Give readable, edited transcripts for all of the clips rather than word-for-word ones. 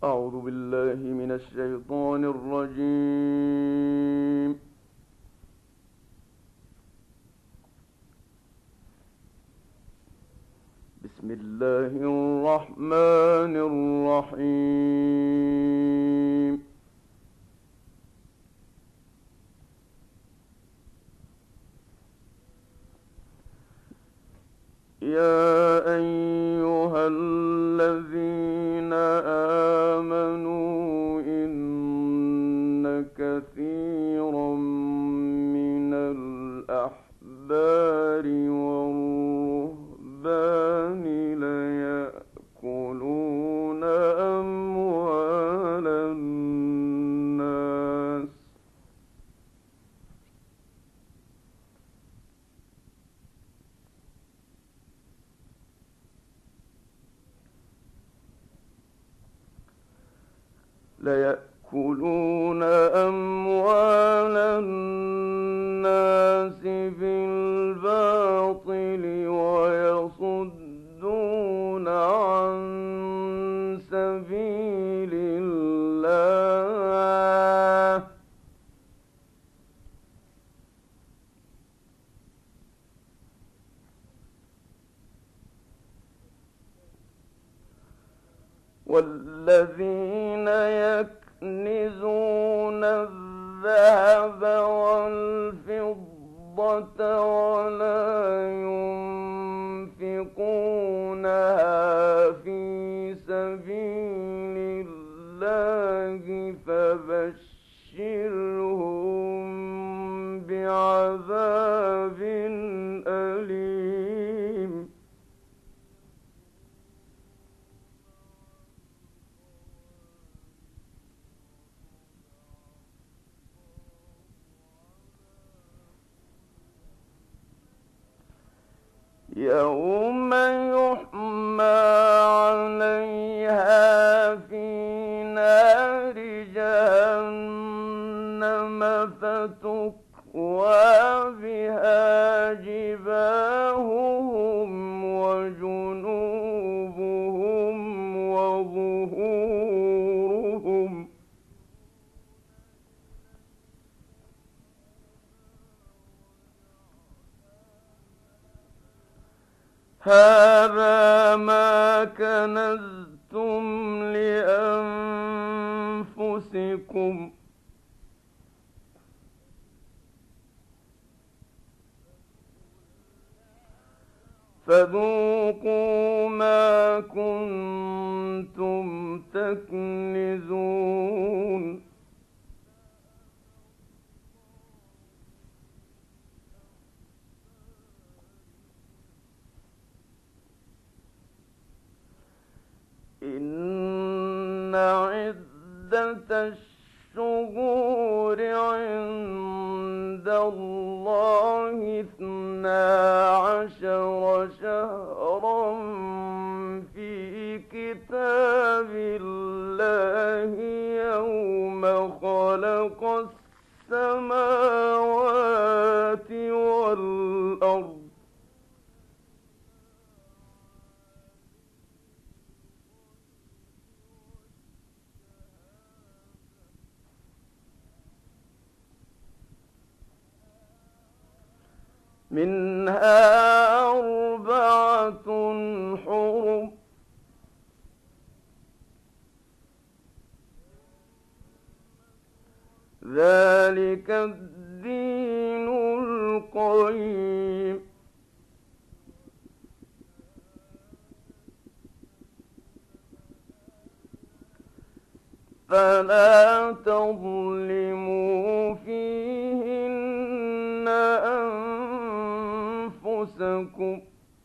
أعوذ بالله من الشيطان الرجيم. بسم الله الرحمن الرحيم. يا أيها الذين آمنوا إن كثيرا من الأحبار والرهبان ليأكلون أموال الناس بالباطل ويصدون عن سبيل الله والذين يكنزون الذهب والفضة ولا ينفقونها في سبيل الله فبشرهم بعذاب أليم. يوم يحمى عليها في نار جهنم فتكوى بها جباههم وجنوبهم وظهورهم هذا ما كنزتم لأنفسكم فذوقوا ما كنتم تكنزون. إن عدة الشهور عند الله 12 شهرا في كتاب الله يوم خلق السماوات والأرض منها 4 حرم ذلك الدين القيم فلا تظلموا فيهن أنفسكم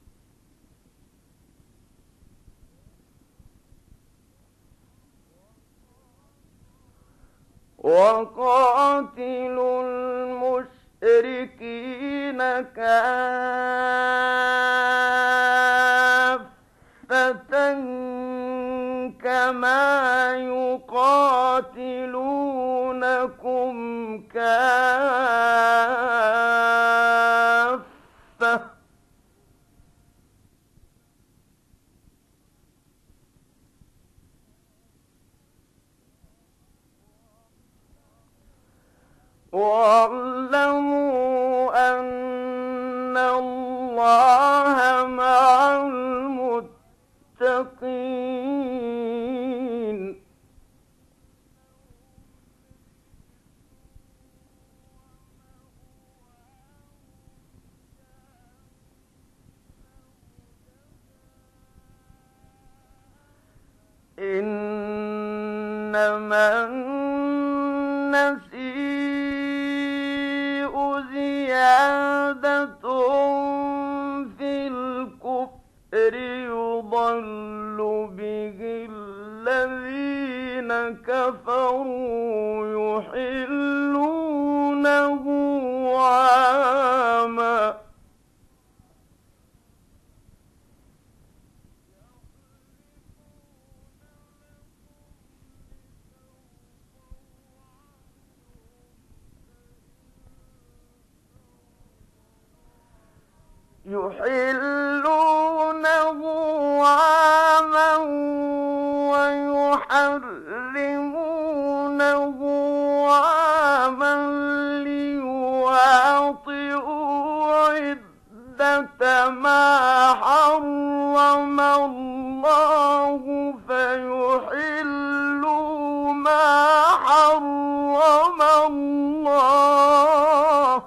وقاتلوا المشركين كافة كما يقاتلونكم كافة واعلموا أن الله مع المتقين إنما النسيء زيادة في الكفر يضل به الذين كفروا يحلونه عاما يحلونه عاما ويحرمونه عاما ليواطئوا عدة ما حرم الله فيحلوا ما حرم الله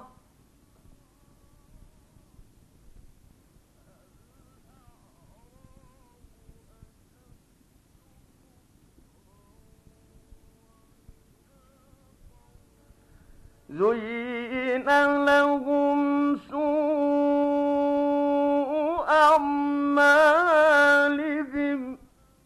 زين لهم سوء أعمالهم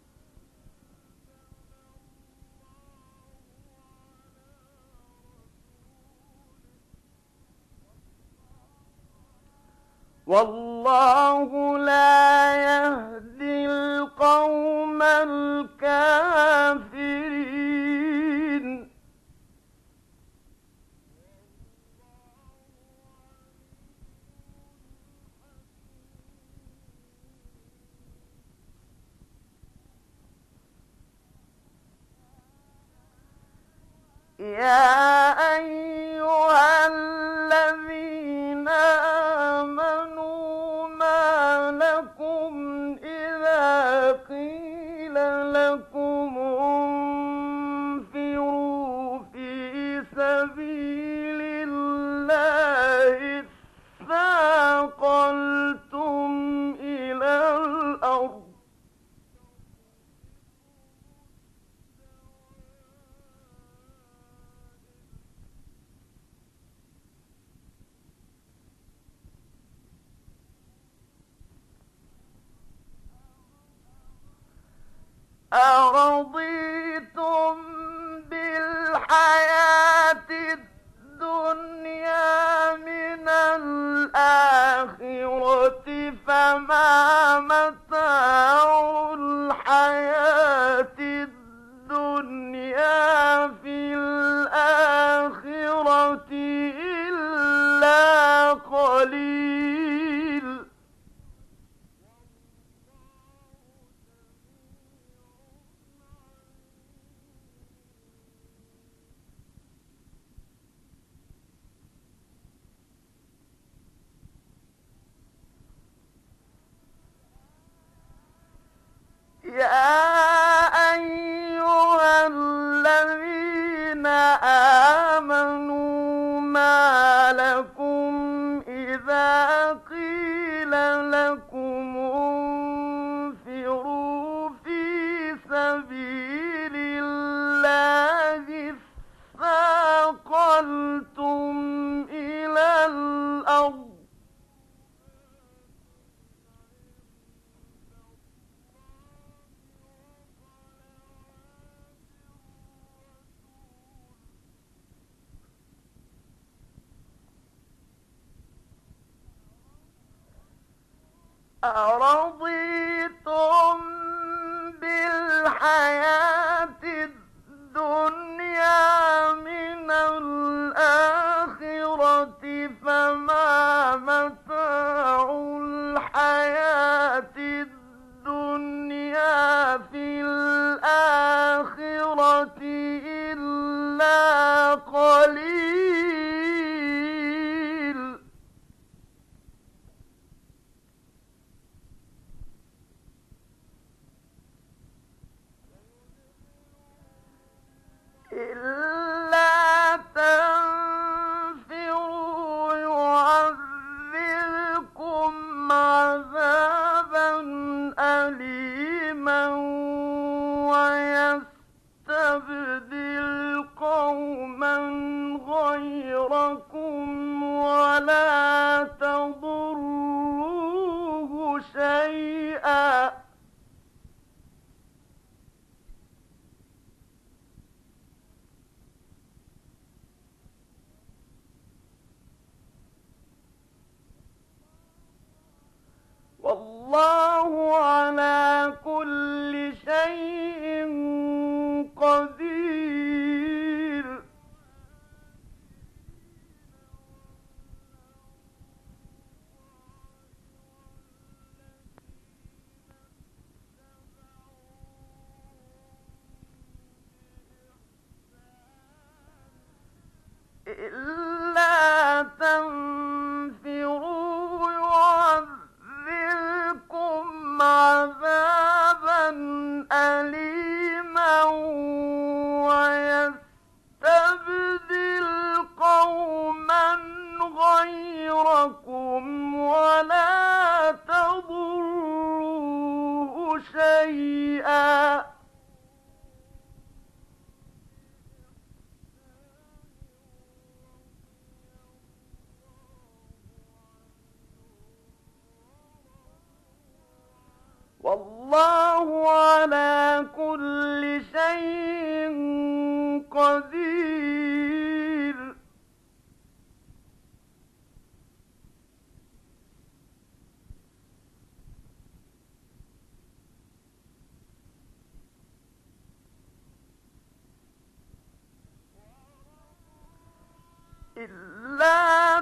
والله لا يهدي القوم الكافرين يا أيها الذين آمنوا ما لكم إذا قيل لكم انفروا في سبيل الله اثاقلتم إلى الأرض أرضيتم بالحياة الدنيا من الآخرة فما متاع الحياة الدنيا في الآخرة إلا قليل يا أيها الذين آمنوا ما لكم إذا قيل لكم انفروا في سبيل الله اثاقلتم إلى الأرض أرضيتم بالحياة الدنيا من الآخرة فما متاع الحياة الدنيا في الآخرة إلا قليل شيئا والله على كل شيء قدير إلا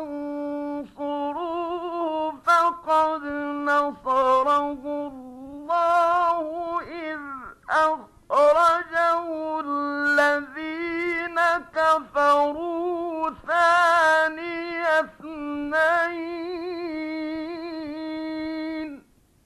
تنصروه فقد نصره الله إذ أخرجه الذين كفروا ثاني اثنين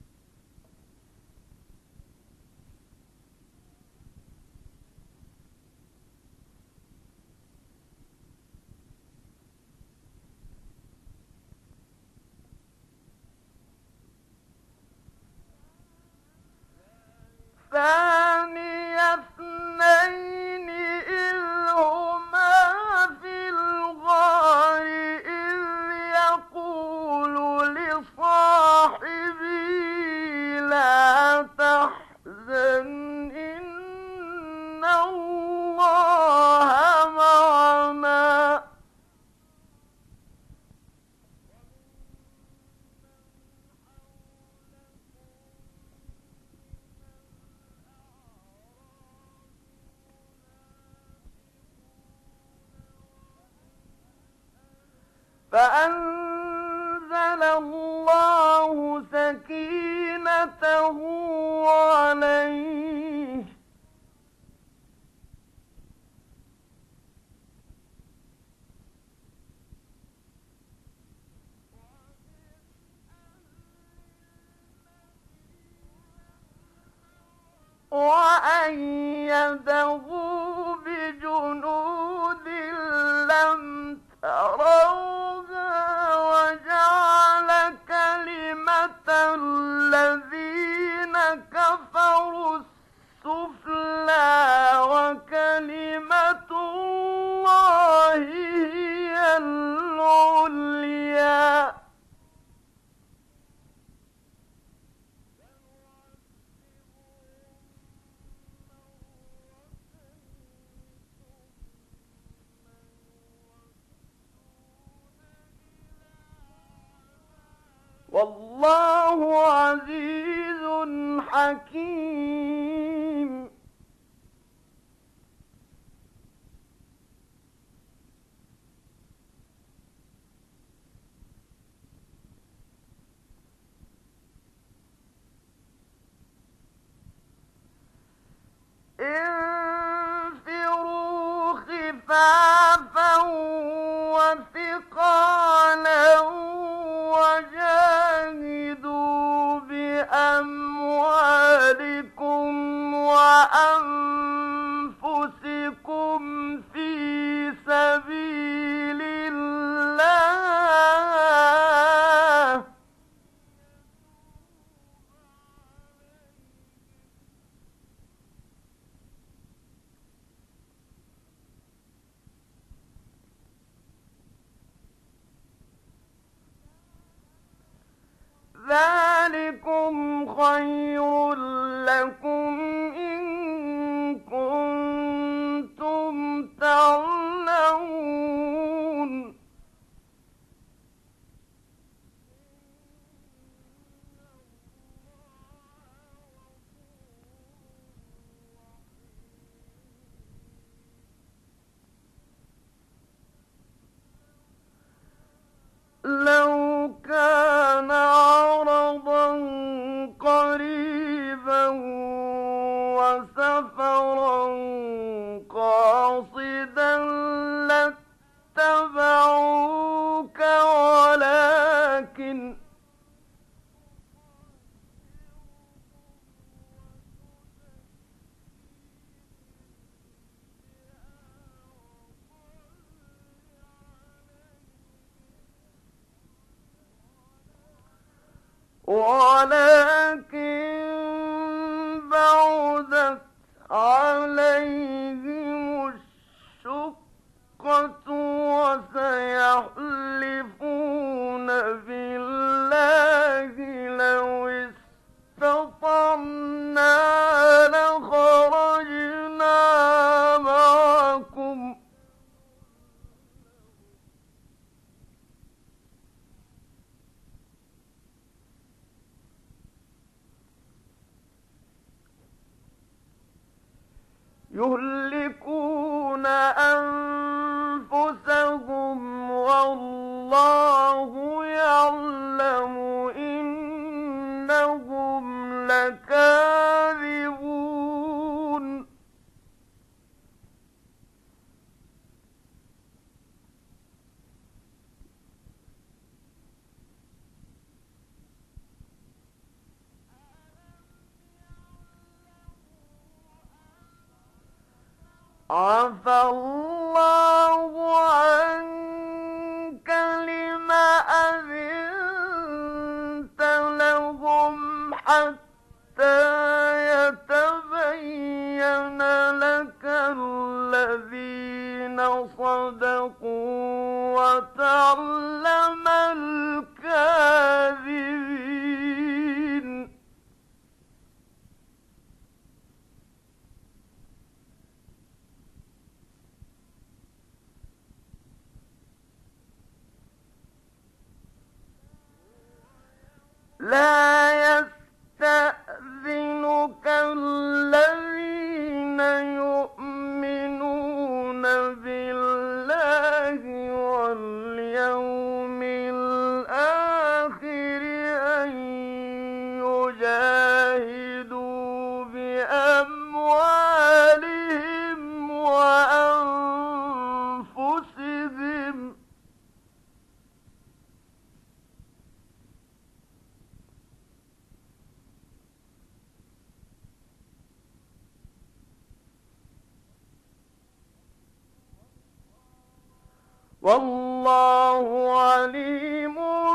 إذ هما في الغار إذ يقول لصاحبه لا تحزن إن الله معنا فأنزل الله سكينته عليه وأيده بجنود لم تروها وجعل كلمة الذين كفروا السفلى وكلمة الله هي العليا والله عزيز حكيم انفروا خفافا وثقالا وجاهدوا بأموالكم وأنفسكم في سبيل الله ذلكم خير لكم إن كنتم تعلمون لو كان عرضا قريبا وسفرا قاصدا لاتبعوك ولكن اسْتَطَعْنَا لَخَرَجْنَا مَعَكُمْ يُهْلِكُونَ أَنفُسَهُمْ وَاللَّهُ يَعْلَمُ إِنَّهُمْ لَكَاذِبُونَ عَفَا اللَّهُ عَنكَ لِمَ أَذِنتَ لَهُمْ حَتَّىٰ يَتَبَيَّنَ لَكَ الَّذِينَ صَدَقُوا وَتَعْلَمَ الْكَاذِبِينَ لا يستأذنك الذين يؤمنون بالله واليوم الآخر أن يجاهدوا بأموالهم وأنفسهم والله عليم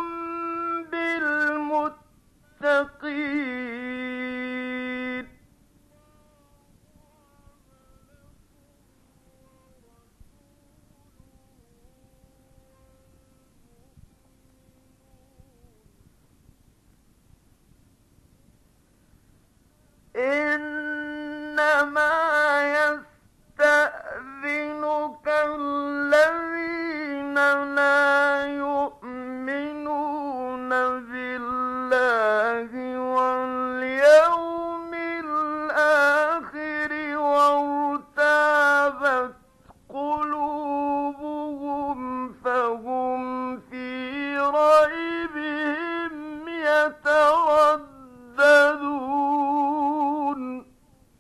بالمتقين إنما يستأذنك الذين لا يؤمنون بالله واليوم الآخر وارتابت قلوبهم فهم في ريبهم يترددون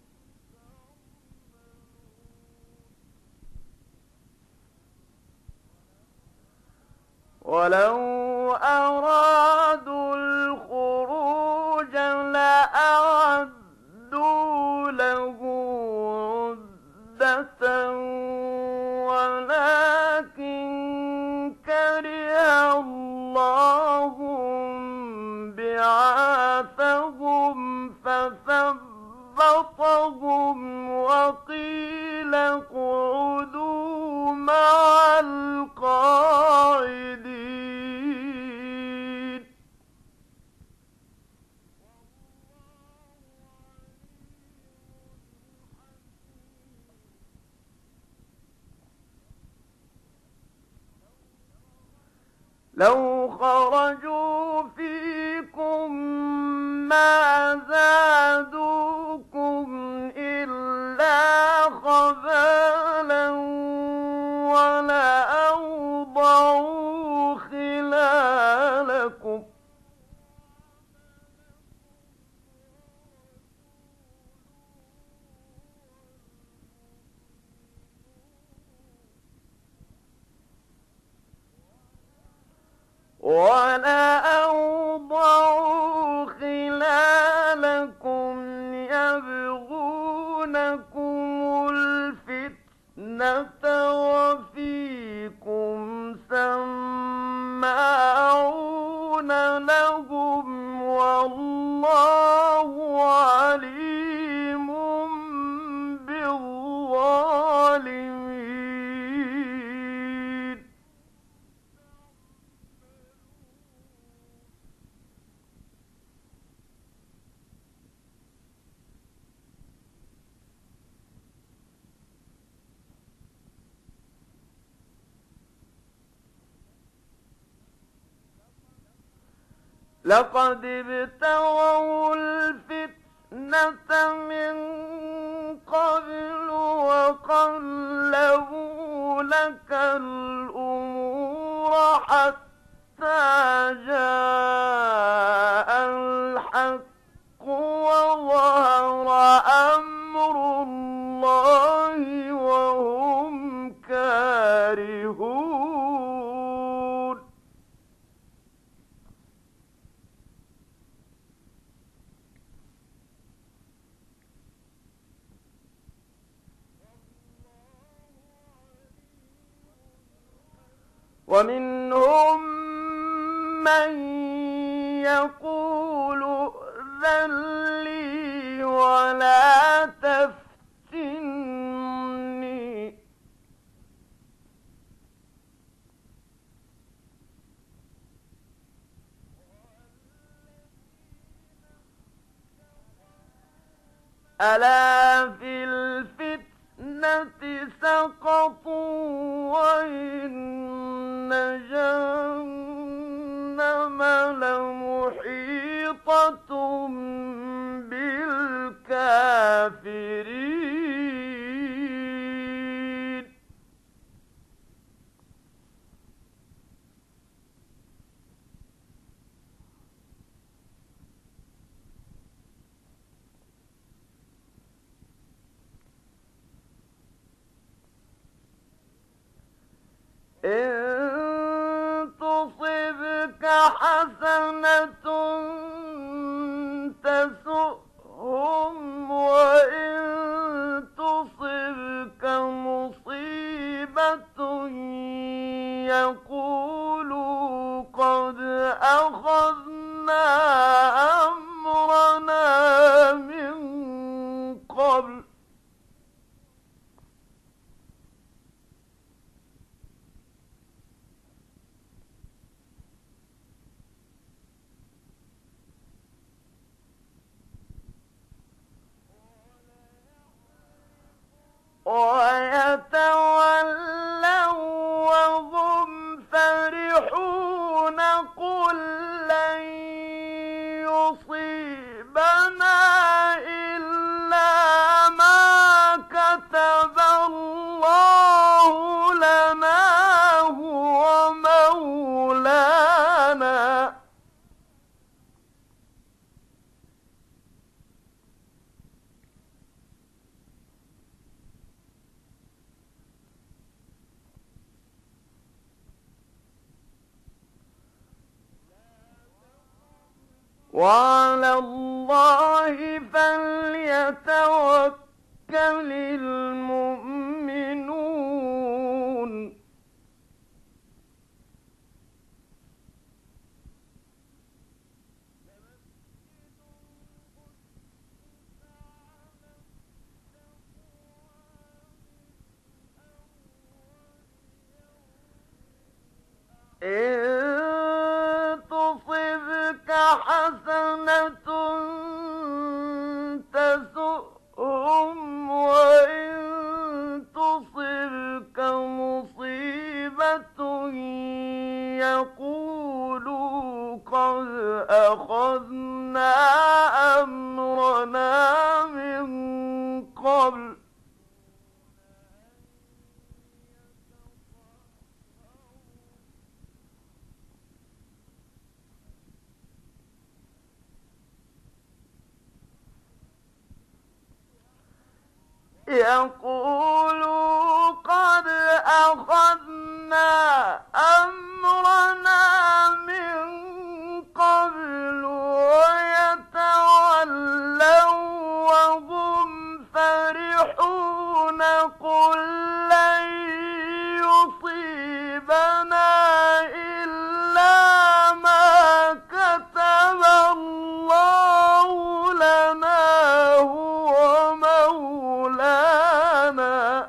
ولو أرادوا الخروج لأعدوا له عدة ولكن كره الله بعاثهم فثبطهم وقيل اقعدوا مع القاعدين لو خرجوا فيكم ما زادوكم إلا خبالا ولأوضعوا خلالكم يبغونكم الفتنة وفيكم سماعون لهم والله عليم بالظالمين لقد ابتغوا الفتنة من قبل وقلبوا لك الأمور حتى جاء الحق وظهر أمر الله وهم كارهون ومنهم من يقول ائذن لي ولا تفتني ألا في الفتنة سقطوا وإن جهنم لمحيطة بالكافرين إن تصبك حسنة تسؤهم وإن تصبك مصيبة يقولوا قد أخذنا أمرنا من قبل ويتولوا وهم فرحون قل لن يصيبنا إلا ما كتب الله لنا هو مولانا وعلى الله فليتوكل المؤمنون إن تصبك حسنة تسؤهم وإن تصبك مصيبة يقولوا قد أخذنا أمرنا من قبل يقولوا قد أخذنا أمرنا من قبل ويتولوا وهم فرحون قل لن يصيبنا إلا ما كتب الله لنا هو مولانا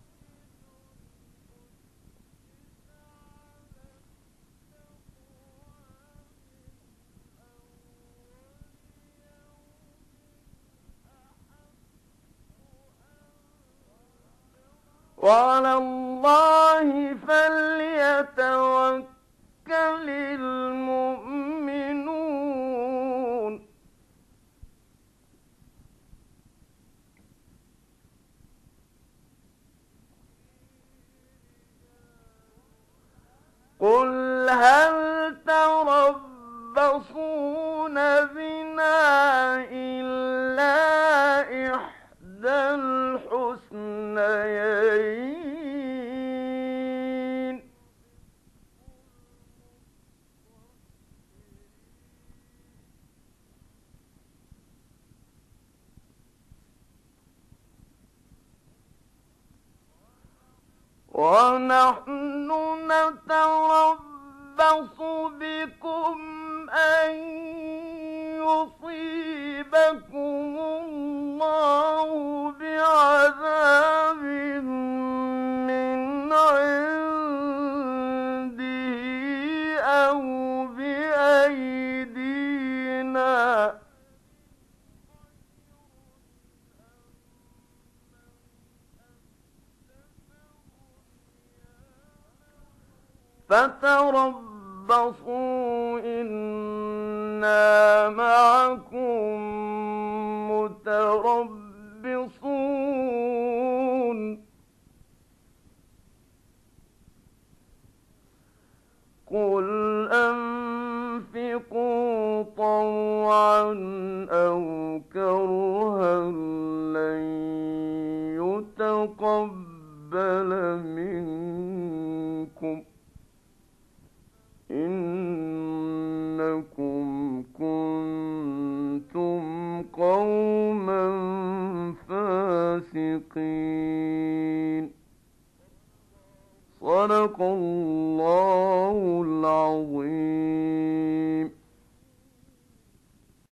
وعلى الله فليتوكل المؤمنون ونحن نتربص بكم أن يصيبكم الله بعذاب من عنده أو بأيدينا فتربصوا إنا معكم متربصون قل أنفقوا طوعا أو كرها لن يتقبل منكم إنكم كنتم قوما فاسقين صدق الله العظيم.